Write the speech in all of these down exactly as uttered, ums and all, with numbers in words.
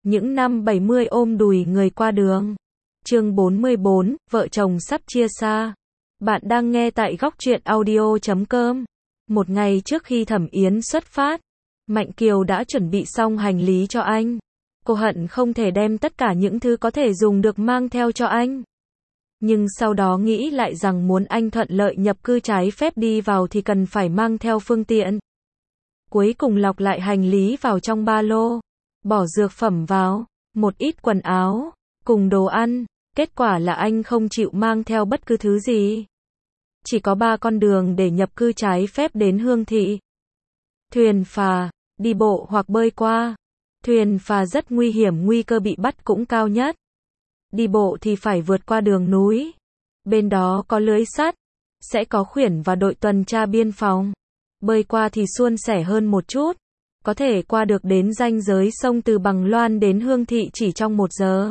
Những năm bảy mươi ôm đùi người qua đường. Chương bốn mươi bốn, vợ chồng sắp chia xa. Bạn đang nghe tại góc truyện audio chấm com. Một ngày trước khi Thẩm Yến xuất phát, Mạnh Kiều đã chuẩn bị xong hành lý cho anh. Cô hận không thể đem tất cả những thứ có thể dùng được mang theo cho anh. Nhưng sau đó nghĩ lại rằng muốn anh thuận lợi nhập cư trái phép đi vào thì cần phải mang theo phương tiện. Cuối cùng lọc lại hành lý vào trong ba lô, bỏ dược phẩm vào, một ít quần áo, cùng đồ ăn. Kết quả là anh không chịu mang theo bất cứ thứ gì. Chỉ có ba con đường để nhập cư trái phép đến Hương Thị. Thuyền phà, đi bộ hoặc bơi qua. Thuyền phà rất nguy hiểm, nguy cơ bị bắt cũng cao nhất. Đi bộ thì phải vượt qua đường núi. Bên đó có lưới sắt, sẽ có khuyển và đội tuần tra biên phòng. Bơi qua thì suôn sẻ hơn một chút. Có thể qua được đến ranh giới sông từ Bằng Loan đến Hương Thị chỉ trong một giờ.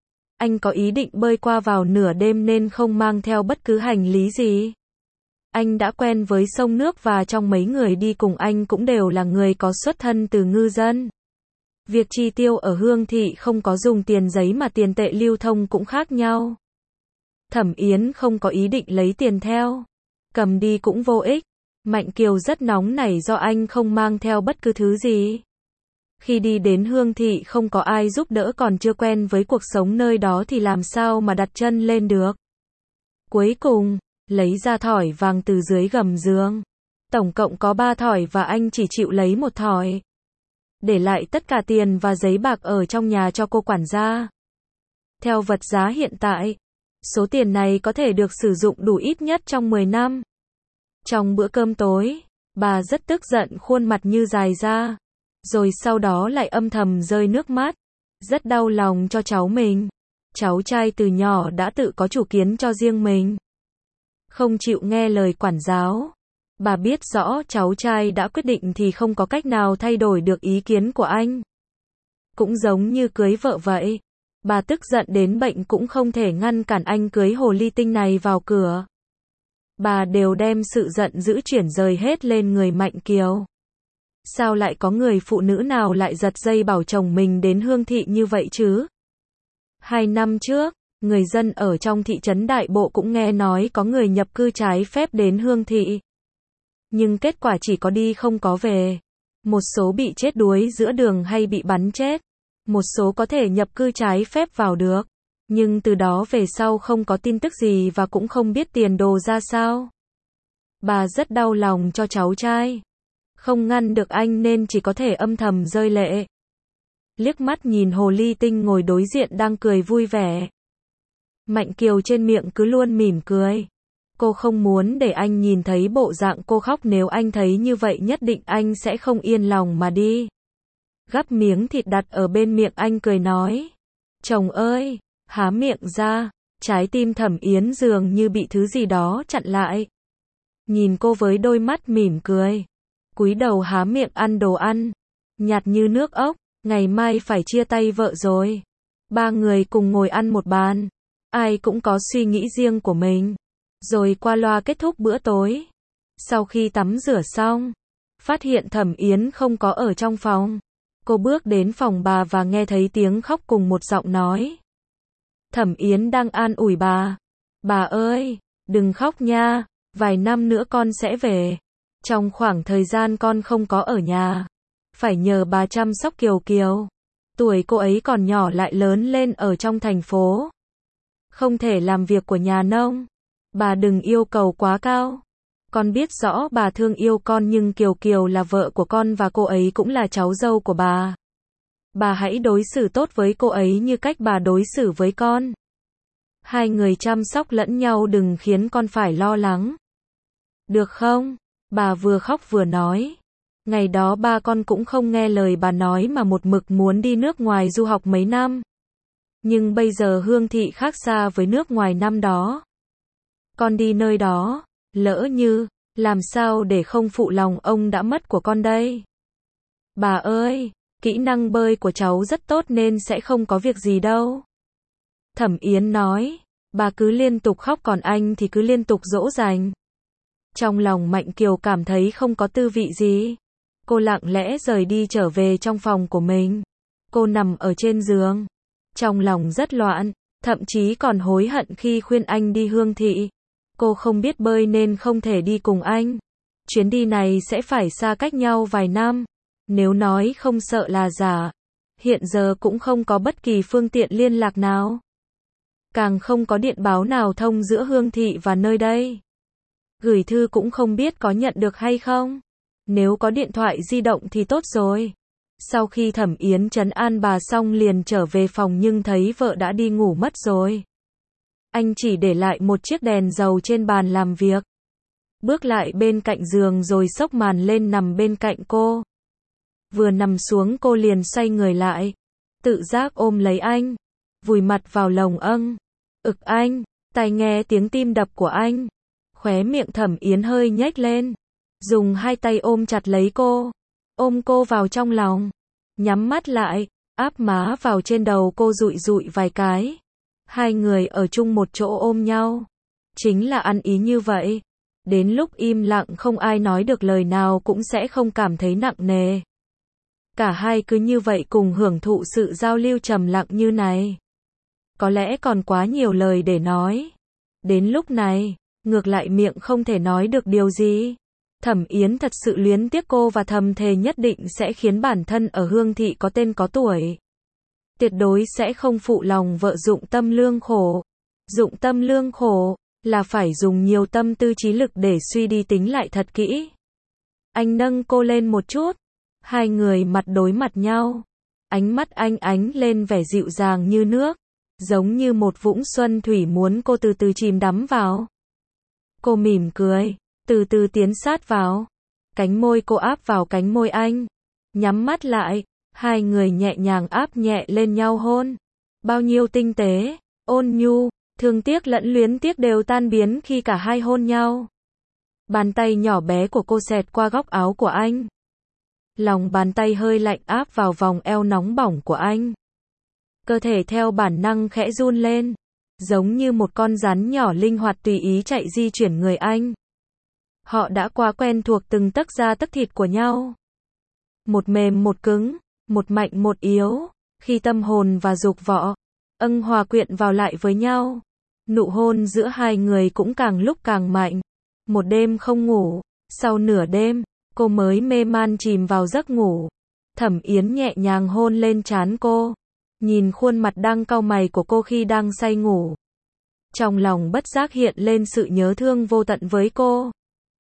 Anh có ý định bơi qua vào nửa đêm nên không mang theo bất cứ hành lý gì. Anh đã quen với sông nước và trong mấy người đi cùng anh cũng đều là người có xuất thân từ ngư dân. Việc chi tiêu ở Hương Thị không có dùng tiền giấy mà tiền tệ lưu thông cũng khác nhau. Thẩm Yến không có ý định lấy tiền theo. Cầm đi cũng vô ích. Mạnh Kiều rất nóng nảy do anh không mang theo bất cứ thứ gì. Khi đi đến Hương Thị không có ai giúp đỡ, còn chưa quen với cuộc sống nơi đó thì làm sao mà đặt chân lên được. Cuối cùng, lấy ra thỏi vàng từ dưới gầm giường. Tổng cộng có ba thỏi và anh chỉ chịu lấy một thỏi. Để lại tất cả tiền và giấy bạc ở trong nhà cho cô quản gia. Theo vật giá hiện tại, số tiền này có thể được sử dụng đủ ít nhất trong mười năm. Trong bữa cơm tối, bà rất tức giận, khuôn mặt như dài ra. Rồi sau đó lại âm thầm rơi nước mắt. Rất đau lòng cho cháu mình. Cháu trai từ nhỏ đã tự có chủ kiến cho riêng mình. Không chịu nghe lời quản giáo. Bà biết rõ cháu trai đã quyết định thì không có cách nào thay đổi được ý kiến của anh. Cũng giống như cưới vợ vậy. Bà tức giận đến bệnh cũng không thể ngăn cản anh cưới hồ ly tinh này vào cửa. Bà đều đem sự giận dữ chuyển rời hết lên người Mạnh Kiều. Sao lại có người phụ nữ nào lại giật dây bảo chồng mình đến Hương Thị như vậy chứ? Hai năm trước, người dân ở trong thị trấn Đại Bộ cũng nghe nói có người nhập cư trái phép đến Hương Thị. Nhưng kết quả chỉ có đi không có về. Một số bị chết đuối giữa đường hay bị bắn chết. Một số có thể nhập cư trái phép vào được. Nhưng từ đó về sau không có tin tức gì và cũng không biết tiền đồ ra sao. Bà rất đau lòng cho cháu trai. Không ngăn được anh nên chỉ có thể âm thầm rơi lệ. Liếc mắt nhìn hồ ly tinh ngồi đối diện đang cười vui vẻ. Mạnh Kiều trên miệng cứ luôn mỉm cười. Cô không muốn để anh nhìn thấy bộ dạng cô khóc, nếu anh thấy như vậy nhất định anh sẽ không yên lòng mà đi. Gắp miếng thịt đặt ở bên miệng anh cười nói. Chồng ơi, há miệng ra. Trái tim Thẩm Yến dường như bị thứ gì đó chặn lại. Nhìn cô với đôi mắt mỉm cười. Cúi đầu há miệng ăn đồ ăn. Nhạt như nước ốc. Ngày mai phải chia tay vợ rồi. Ba người cùng ngồi ăn một bàn. Ai cũng có suy nghĩ riêng của mình. Rồi qua loa kết thúc bữa tối. Sau khi tắm rửa xong, phát hiện Thẩm Yến không có ở trong phòng. Cô bước đến phòng bà và nghe thấy tiếng khóc cùng một giọng nói. Thẩm Yến đang an ủi bà. Bà ơi, đừng khóc nha, vài năm nữa con sẽ về. Trong khoảng thời gian con không có ở nhà, phải nhờ bà chăm sóc Kiều Kiều. Tuổi cô ấy còn nhỏ lại lớn lên ở trong thành phố. Không thể làm việc của nhà nông. Bà đừng yêu cầu quá cao. Con biết rõ bà thương yêu con nhưng Kiều Kiều là vợ của con và cô ấy cũng là cháu dâu của bà. Bà hãy đối xử tốt với cô ấy như cách bà đối xử với con. Hai người chăm sóc lẫn nhau, đừng khiến con phải lo lắng. Được không? Bà vừa khóc vừa nói. Ngày đó ba con cũng không nghe lời bà nói mà một mực muốn đi nước ngoài du học mấy năm. Nhưng bây giờ Hương Thị khác xa với nước ngoài năm đó. Con đi nơi đó, lỡ như, làm sao để không phụ lòng ông đã mất của con đây? Bà ơi, kỹ năng bơi của cháu rất tốt nên sẽ không có việc gì đâu. Thẩm Yến nói. Bà cứ liên tục khóc còn anh thì cứ liên tục dỗ dành. Trong lòng Mạnh Kiều cảm thấy không có tư vị gì. Cô lặng lẽ rời đi trở về trong phòng của mình. Cô nằm ở trên giường, trong lòng rất loạn, thậm chí còn hối hận khi khuyên anh đi Hương Thị. Cô không biết bơi nên không thể đi cùng anh. Chuyến đi này sẽ phải xa cách nhau vài năm. Nếu nói không sợ là giả. Hiện giờ cũng không có bất kỳ phương tiện liên lạc nào. Càng không có điện báo nào thông giữa Hương Thị và nơi đây. Gửi thư cũng không biết có nhận được hay không. Nếu có điện thoại di động thì tốt rồi. Sau khi Thẩm Yến trấn an bà xong liền trở về phòng nhưng thấy vợ đã đi ngủ mất rồi. Anh chỉ để lại một chiếc đèn dầu trên bàn làm việc. Bước lại bên cạnh giường rồi xốc màn lên nằm bên cạnh cô. Vừa nằm xuống cô liền xoay người lại. Tự giác ôm lấy anh. Vùi mặt vào lồng âng. Ực anh. Tai nghe tiếng tim đập của anh. Khóe miệng Thẩm Yến hơi nhếch lên. Dùng hai tay ôm chặt lấy cô. Ôm cô vào trong lòng. Nhắm mắt lại. Áp má vào trên đầu cô dụi dụi vài cái. Hai người ở chung một chỗ ôm nhau. Chính là ăn ý như vậy. Đến lúc im lặng không ai nói được lời nào cũng sẽ không cảm thấy nặng nề. Cả hai cứ như vậy cùng hưởng thụ sự giao lưu trầm lặng như này. Có lẽ còn quá nhiều lời để nói. Đến lúc này, ngược lại miệng không thể nói được điều gì. Thẩm Yến thật sự luyến tiếc cô và thầm thề nhất định sẽ khiến bản thân ở Hương Thị có tên có tuổi. Tuyệt đối sẽ không phụ lòng vợ dụng tâm lương khổ. Dụng tâm lương khổ là phải dùng nhiều tâm tư trí lực để suy đi tính lại thật kỹ. Anh nâng cô lên một chút. Hai người mặt đối mặt nhau. Ánh mắt anh ánh lên vẻ dịu dàng như nước. Giống như một vũng xuân thủy muốn cô từ từ chìm đắm vào. Cô mỉm cười. Từ từ tiến sát vào. Cánh môi cô áp vào cánh môi anh. Nhắm mắt lại. Hai người nhẹ nhàng áp nhẹ lên nhau hôn. Bao nhiêu tinh tế, ôn nhu, thương tiếc lẫn luyến tiếc đều tan biến khi cả hai hôn nhau. Bàn tay nhỏ bé của cô xẹt qua góc áo của anh. Lòng bàn tay hơi lạnh áp vào vòng eo nóng bỏng của anh. Cơ thể theo bản năng khẽ run lên. Giống như một con rắn nhỏ linh hoạt tùy ý chạy di chuyển người anh. Họ đã quá quen thuộc từng tấc da tấc thịt của nhau. Một mềm một cứng. Một mạnh một yếu, khi tâm hồn và dục vọng âng hòa quyện vào lại với nhau. Nụ hôn giữa hai người cũng càng lúc càng mạnh. Một đêm không ngủ, sau nửa đêm, cô mới mê man chìm vào giấc ngủ. Thẩm Yến nhẹ nhàng hôn lên trán cô. Nhìn khuôn mặt đang cau mày của cô khi đang say ngủ. Trong lòng bất giác hiện lên sự nhớ thương vô tận với cô.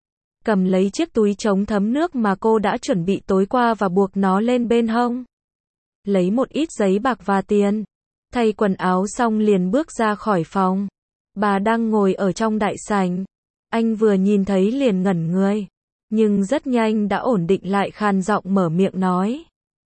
Cầm lấy chiếc túi chống thấm nước mà cô đã chuẩn bị tối qua và buộc nó lên bên hông. Lấy một ít giấy bạc và tiền. Thay quần áo xong liền bước ra khỏi phòng. Bà đang ngồi ở trong đại sảnh. Anh vừa nhìn thấy liền ngẩn người. Nhưng rất nhanh đã ổn định lại, khàn giọng mở miệng nói.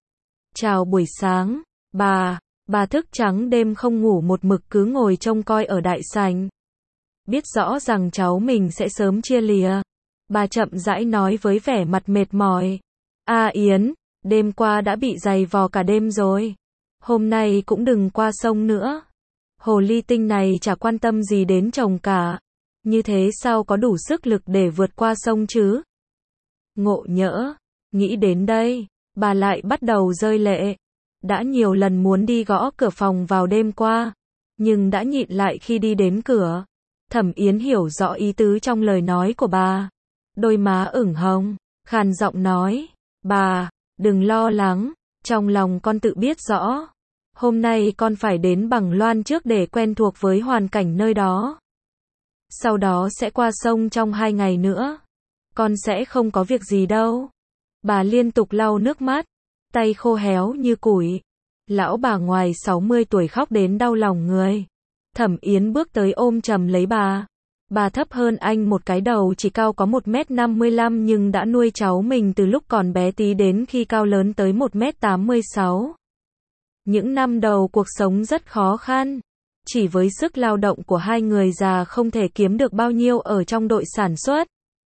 Chào buổi sáng, bà. Bà thức trắng đêm không ngủ một mực cứ ngồi trông coi ở đại sảnh. Biết rõ rằng cháu mình sẽ sớm chia lìa. Bà chậm rãi nói với vẻ mặt mệt mỏi. A Yến, đêm qua đã bị giày vò cả đêm rồi. Hôm nay cũng đừng qua sông nữa. Hồ ly tinh này chả quan tâm gì đến chồng cả. Như thế sao có đủ sức lực để vượt qua sông chứ? Ngộ nhỡ. Nghĩ đến đây, bà lại bắt đầu rơi lệ. Đã nhiều lần muốn đi gõ cửa phòng vào đêm qua. Nhưng đã nhịn lại khi đi đến cửa. Thẩm Yến hiểu rõ ý tứ trong lời nói của bà. Đôi má ửng hồng, khàn giọng nói, bà, đừng lo lắng, trong lòng con tự biết rõ. Hôm nay con phải đến Bằng Loan trước để quen thuộc với hoàn cảnh nơi đó. Sau đó sẽ qua sông trong hai ngày nữa. Con sẽ không có việc gì đâu. Bà liên tục lau nước mắt, tay khô héo như củi. Lão bà ngoài sáu mươi tuổi khóc đến đau lòng người. Thẩm Yến bước tới ôm chầm lấy bà. Bà thấp hơn anh một cái đầu, chỉ cao có một mét năm mươi lăm nhưng đã nuôi cháu mình từ lúc còn bé tí đến khi cao lớn tới một mét tám mươi sáu. Những năm đầu cuộc sống rất khó khăn. Chỉ với sức lao động của hai người già không thể kiếm được bao nhiêu ở trong đội sản xuất.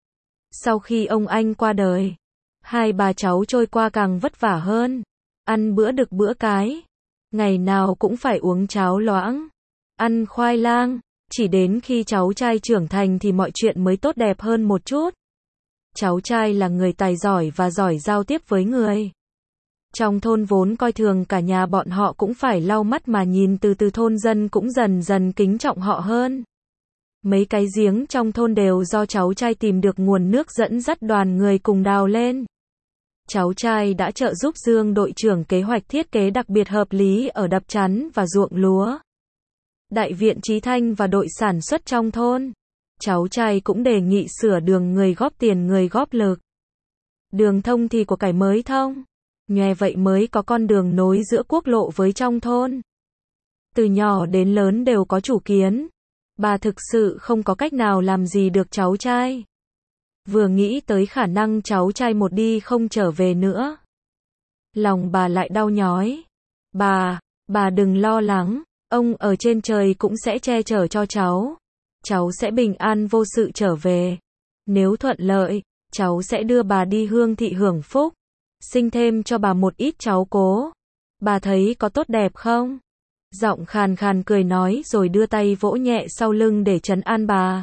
Sau khi ông anh qua đời, hai bà cháu trôi qua càng vất vả hơn. Ăn bữa đực bữa cái. Ngày nào cũng phải uống cháo loãng. Ăn khoai lang. Chỉ đến khi cháu trai trưởng thành thì mọi chuyện mới tốt đẹp hơn một chút. Cháu trai là người tài giỏi và giỏi giao tiếp với người. Trong thôn vốn coi thường cả nhà bọn họ cũng phải lau mắt mà nhìn, từ từ thôn dân cũng dần dần kính trọng họ hơn. Mấy cái giếng trong thôn đều do cháu trai tìm được nguồn nước dẫn dắt đoàn người cùng đào lên. Cháu trai đã trợ giúp Dương đội trưởng kế hoạch thiết kế đặc biệt hợp lý ở đập chắn và ruộng lúa. Đại viện Chí Thanh và đội sản xuất trong thôn. Cháu trai cũng đề nghị sửa đường, người góp tiền người góp lực. Đường thông thì của cải mới thông. Nhòe vậy mới có con đường nối giữa quốc lộ với trong thôn. Từ nhỏ đến lớn đều có chủ kiến. Bà thực sự không có cách nào làm gì được cháu trai. Vừa nghĩ tới khả năng cháu trai một đi không trở về nữa, lòng bà lại đau nhói. Bà, bà đừng lo lắng, ông ở trên trời cũng sẽ che chở cho cháu. Cháu sẽ bình an vô sự trở về. Nếu thuận lợi, cháu sẽ đưa bà đi Hương thị hưởng phúc. Sinh thêm cho bà một ít cháu cố. Bà thấy có tốt đẹp không? Giọng khàn khàn cười nói rồi đưa tay vỗ nhẹ sau lưng để trấn an bà.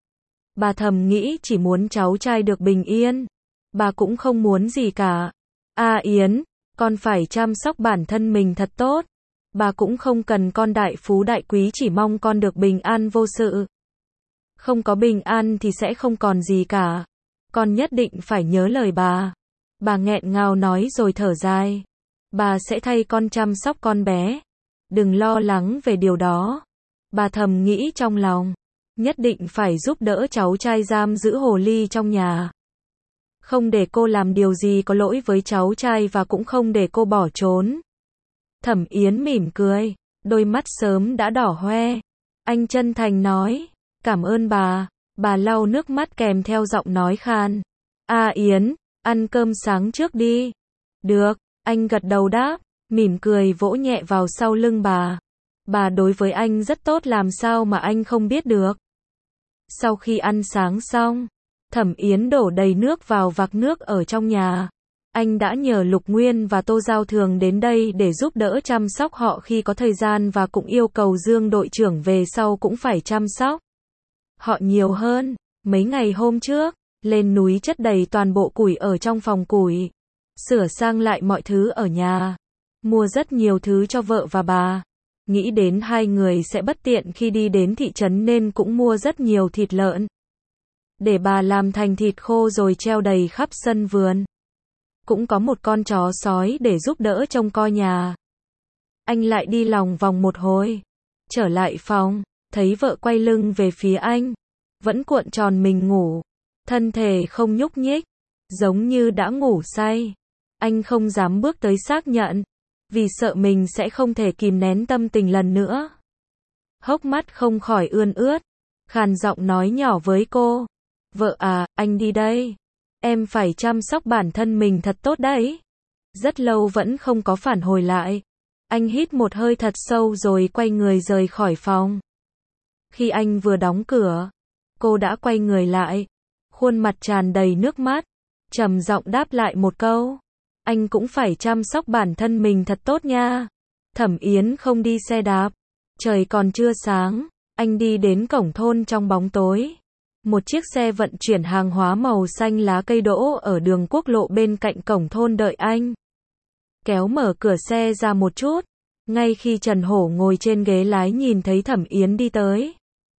Bà thầm nghĩ chỉ muốn cháu trai được bình yên. Bà cũng không muốn gì cả. A Yến, con phải chăm sóc bản thân mình thật tốt. Bà cũng không cần con đại phú đại quý, chỉ mong con được bình an vô sự. Không có bình an thì sẽ không còn gì cả. Con nhất định phải nhớ lời bà. Bà nghẹn ngào nói rồi thở dài. Bà sẽ thay con chăm sóc con bé. Đừng lo lắng về điều đó. Bà thầm nghĩ trong lòng. Nhất định phải giúp đỡ cháu trai giam giữ hồ ly trong nhà. Không để cô làm điều gì có lỗi với cháu trai và cũng không để cô bỏ trốn. Thẩm Yến mỉm cười. Đôi mắt sớm đã đỏ hoe. Anh chân thành nói. Cảm ơn bà. Bà lau nước mắt kèm theo giọng nói khan. A Yến, ăn cơm sáng trước đi. Được, anh gật đầu đáp. Mỉm cười vỗ nhẹ vào sau lưng bà. Bà đối với anh rất tốt, làm sao mà anh không biết được. Sau khi ăn sáng xong, Thẩm Yến đổ đầy nước vào vạc nước ở trong nhà. Anh đã nhờ Lục Nguyên và Tô Giao thường đến đây để giúp đỡ chăm sóc họ khi có thời gian, và cũng yêu cầu Dương đội trưởng về sau cũng phải chăm sóc họ nhiều hơn. Mấy ngày hôm trước, lên núi chất đầy toàn bộ củi ở trong phòng củi. Sửa sang lại mọi thứ ở nhà. Mua rất nhiều thứ cho vợ và bà. Nghĩ đến hai người sẽ bất tiện khi đi đến thị trấn nên cũng mua rất nhiều thịt lợn. Để bà làm thành thịt khô rồi treo đầy khắp sân vườn. Cũng có một con chó sói để giúp đỡ trông coi nhà. Anh lại đi lòng vòng một hồi. Trở lại phòng, thấy vợ quay lưng về phía anh. Vẫn cuộn tròn mình ngủ. Thân thể không nhúc nhích. Giống như đã ngủ say. Anh không dám bước tới xác nhận. Vì sợ mình sẽ không thể kìm nén tâm tình lần nữa. Hốc mắt không khỏi ươn ướt. Khàn giọng nói nhỏ với cô. Vợ à, anh đi đây. Em phải chăm sóc bản thân mình thật tốt đấy. Rất lâu vẫn không có phản hồi lại. Anh hít một hơi thật sâu rồi quay người rời khỏi phòng. Khi anh vừa đóng cửa, cô đã quay người lại. Khuôn mặt tràn đầy nước mắt. Trầm giọng đáp lại một câu. Anh cũng phải chăm sóc bản thân mình thật tốt nha. Thẩm Yến không đi xe đạp. Trời còn chưa sáng. Anh đi đến cổng thôn trong bóng tối. Một chiếc xe vận chuyển hàng hóa màu xanh lá cây đỗ ở đường quốc lộ bên cạnh cổng thôn đợi anh. Kéo mở cửa xe ra một chút. Ngay khi Trần Hổ ngồi trên ghế lái nhìn thấy Thẩm Yến đi tới.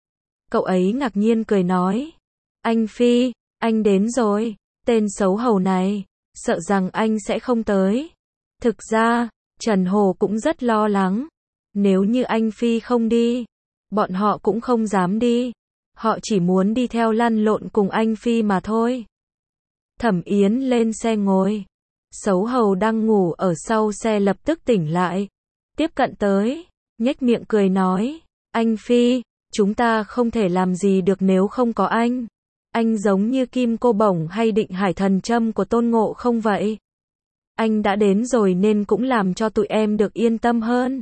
Cậu ấy ngạc nhiên cười nói. Anh Phi, anh đến rồi. Tên xấu hầu này. Sợ rằng anh sẽ không tới. Thực ra, Trần Hồ cũng rất lo lắng. Nếu như anh Phi không đi, bọn họ cũng không dám đi. Họ chỉ muốn đi theo lăn lộn cùng anh Phi mà thôi. Thẩm Yến lên xe ngồi. Xấu hầu đang ngủ ở sau xe lập tức tỉnh lại. Tiếp cận tới, nhếch miệng cười nói. Anh Phi, chúng ta không thể làm gì được nếu không có anh. Anh giống như kim cô bổng hay định hải thần châm của Tôn Ngộ không vậy. Anh đã đến rồi nên cũng làm cho tụi em được yên tâm hơn.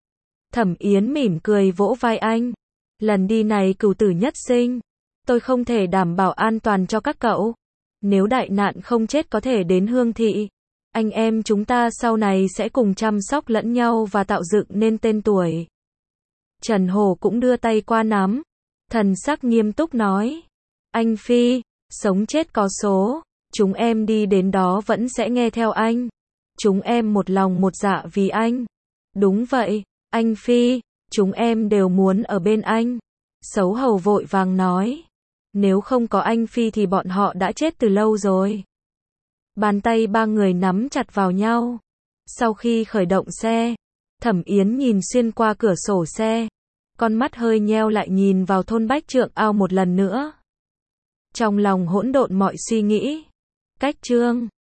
Thẩm Yến mỉm cười vỗ vai anh. Lần đi này cửu tử nhất sinh. Tôi không thể đảm bảo an toàn cho các cậu. Nếu đại nạn không chết có thể đến Hương thị. Anh em chúng ta sau này sẽ cùng chăm sóc lẫn nhau và tạo dựng nên tên tuổi. Trần Hổ cũng đưa tay qua nắm. Thần sắc nghiêm túc nói. Anh Phi, sống chết có số. Chúng em đi đến đó vẫn sẽ nghe theo anh. Chúng em một lòng một dạ vì anh. Đúng vậy, anh Phi, chúng em đều muốn ở bên anh. Sấu hầu vội vàng nói. Nếu không có anh Phi thì bọn họ đã chết từ lâu rồi. Bàn tay ba người nắm chặt vào nhau. Sau khi khởi động xe, Thẩm Yến nhìn xuyên qua cửa sổ xe. Con mắt hơi nheo lại nhìn vào thôn Bách Trượng Ao một lần nữa. Trong lòng hỗn độn mọi suy nghĩ. Cách Trương